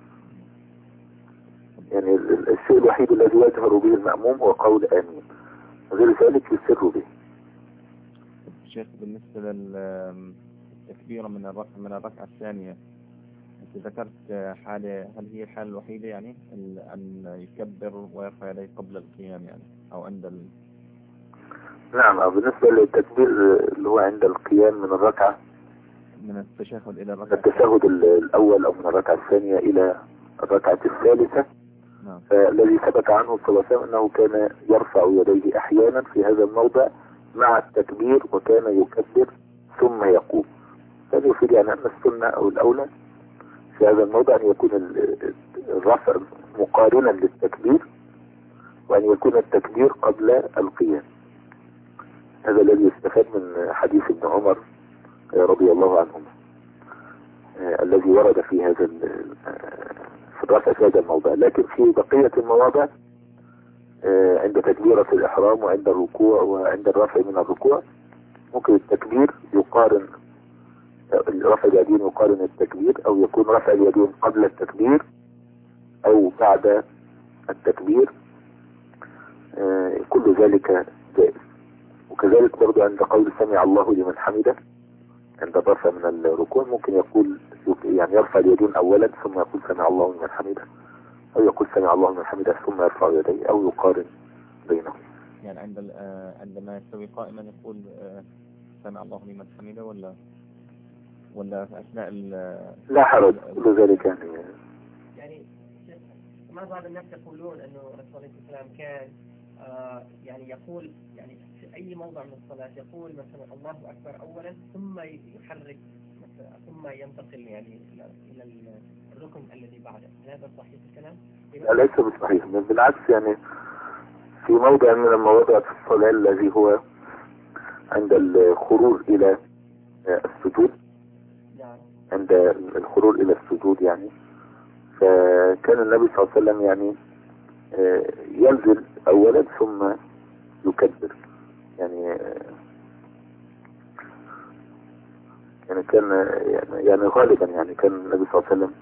يعني الشيء الوحيد الذي يجهر به المأموم هو قول آمين، غير ذلك يسر به. شيخ بالنسبة للتكبيرة من الركعة من الركعة الثانية أنت ذكرت حالة، هل هي الحالة الوحيدة يعني أن يكبر ويرفع يديه قبل القيام يعني أو عند ال... نعم بالنسبة للتكبير اللي هو عند القيام من الركعة من التشهد إلى من الركعة التشهد الأول أو من الركعة الثانية إلى الركعة الثالثة. نعم. فالذي ثبت عنه صلى الله عليه وسلم أنه كان يرفع يديه أحيانا في هذا الموضع مع التكبير وكان يكبر ثم يقوم. هذا يفيد يعني أن السنة أو الأولى في هذا الموضع أن يكون الرفع مقارنا للتكبير وأن يكون التكبير قبل القيام. هذا الذي يستفاد من حديث ابن عمر رضي الله عنهما الذي ورد في هذا في الرفع في هذا الموضع. لكن في بقية المواضع عند تكبيرة الإحرام وعند الركوع وعند الرفع من الركوع ممكن التكبير يقارن رفع اليدين يقارن التكبير أو يكون رفع اليدين قبل التكبير أو بعد التكبير. كل ذلك جائز. وكذلك برضو عند قول سمع الله لمن حمده عند الرفع من الركوع ممكن يقول يعني يرفع اليدين أولا ثم يقول سمع الله لمن حمده أو يقول سمع الله لمن حمده ثم يرفع يديه أو يقارن بينهم. يعني عند عندما يستوي قائما يقول سمع الله لمن حمده ولا ولا في أثناء لا حرج كل ذلك يعني. يعني ما بعض الناس يقولون أنه الرسول عليه السلام كان آه يعني يقول يعني في أي موضع من الصلاة يقول مثلا الله أكبر أولا ثم يحرك مثلا ثم ينتقل يعني إلى الركن الذي بعده. هذا صحيح الكلام؟ لا ليس بصحيح، بالعكس يعني في موضع من المواضع في الصلاة الذي هو عند الخروج إلى السجود عند الخروج إلى السجود يعني فكان النبي صلى الله عليه وسلم يعني ينزل أولا ثم يكبر يعني يعني كان يعني غالبا يعني كان النبي صلى الله عليه وسلم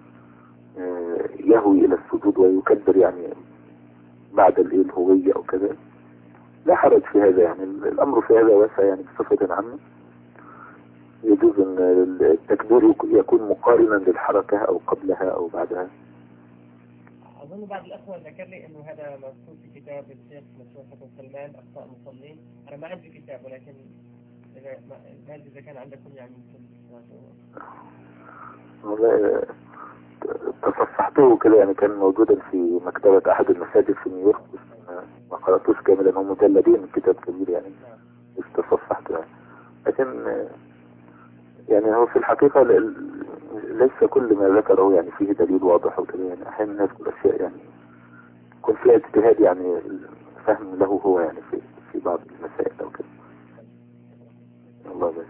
يهوي إلى السجود ويكبر يعني بعد الهوية أو كذا. لا حرج في هذا يعني الأمر في هذا واسع يعني بصفة عامة. يجوز أن التكبير يكون مقارنا للحركة أو قبلها أو بعدها. أظن بعض الأخوة ذكر لي أنه هذا مكتوب في كتاب الشيخ مشهور حسن سلمان أخطاء المصلين. أنا ما عندي كتاب ولكن ما أدري إذا كان عندكم يعني والله تصفحته كده يعني كان موجودا في مكتبة أحد المساجد في نيويورك بس ما قرأتوش كاملا. هم مجلدين كتاب كبير يعني بس تصفحته يعني. لكن يعني هو في الحقيقة ليس كل ما ذكره يعني فيه دليل واضح وكده يعني أحيانا الناس الأشياء يعني يكون فيها اجتهاد يعني فهم له هو يعني في في بعض المسائل أو كده. الله بس.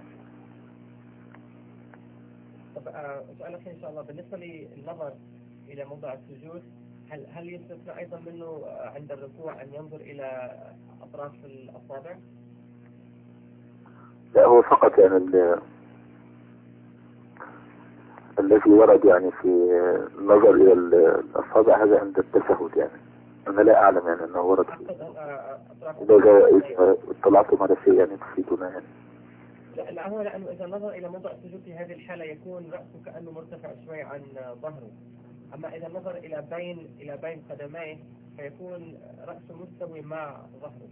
طب سؤالك إن شاء الله بالنسبة للنظر إلى موضع السجود هل هل يستثنى أيضا منه عند الركوع أن ينظر إلى أطراف الأصابع؟ لا، هو فقط يعني ال- الذي ورد يعني في النظر إلى الأصابع هذا عند التشهد، يعني أنا لا أعلم يعني أنه ورد في أعتقد أطراف إذا جاء اطلعتم على شيء يعني تفيدنا يعني. لا لا هو لأنه إذا نظر إلى موضع السجود في هذه الحالة يكون رأسه كأنه مرتفع شوي عن ظهره، أما إذا نظر إلى بين إلى بين قدميه فيكون رأسه مستوي مع ظهره.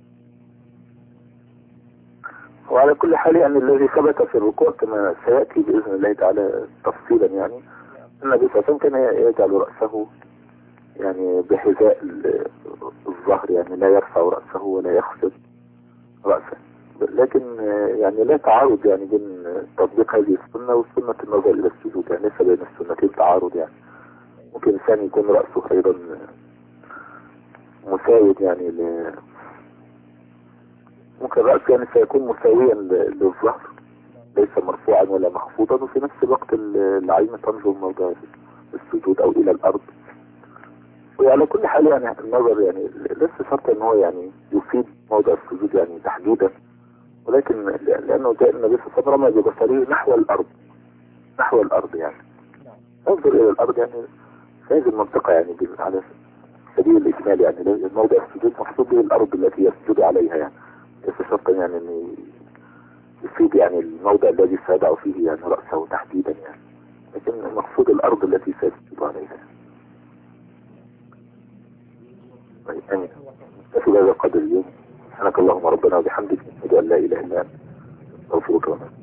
وعلى كل حال يعني الذي ثبت في الركوع كما سيأتي بإذن الله تعالى تفصيلا، يعني النبي صلى الله عليه وسلم كان يجعل رأسه يعني بحذاء ال- الظهر، يعني لا يرفع رأسه ولا يخفض رأسه، لكن يعني لا تعارض يعني بين تطبيق هذه السنة وسنة النظر إلى السجود، يعني ليس بين السنتين تعارض، يعني ممكن الإنسان يكون رأسه أيضا مساوي يعني ل... ممكن رأسه يعني سيكون مساويا ل- للظهر، ليس مرفوعا ولا مخفوضا، وفي نفس الوقت ال- العين تنظر موضع السجود أو إلى الأرض. وعلى كل حال يعني النظر يعني ليس شرط ان هو يعني يفيد موضع السجود يعني تحديدا، ولكن لانه جاء النبي صلى الله عليه وسلم رمى ببصره نحو الارض، نحو الارض يعني انظر الى الارض، يعني في هذه المنطقة يعني على سبيل الاجمال، يعني موضع السجود مقصود به الارض التي يسجد عليها، يعني ليس شرطا يعني ان يفيد يعني الموضع الذي سيضع فيه يعني رأسه تحديدا يعني، لكن المقصود الارض التي سيسجد عليها. طيب امين. في هذا القدر اليوم سبحانك اللهم ربنا وبحمدك، نشهد ان لا اله الا انت، نستغفرك ونتوب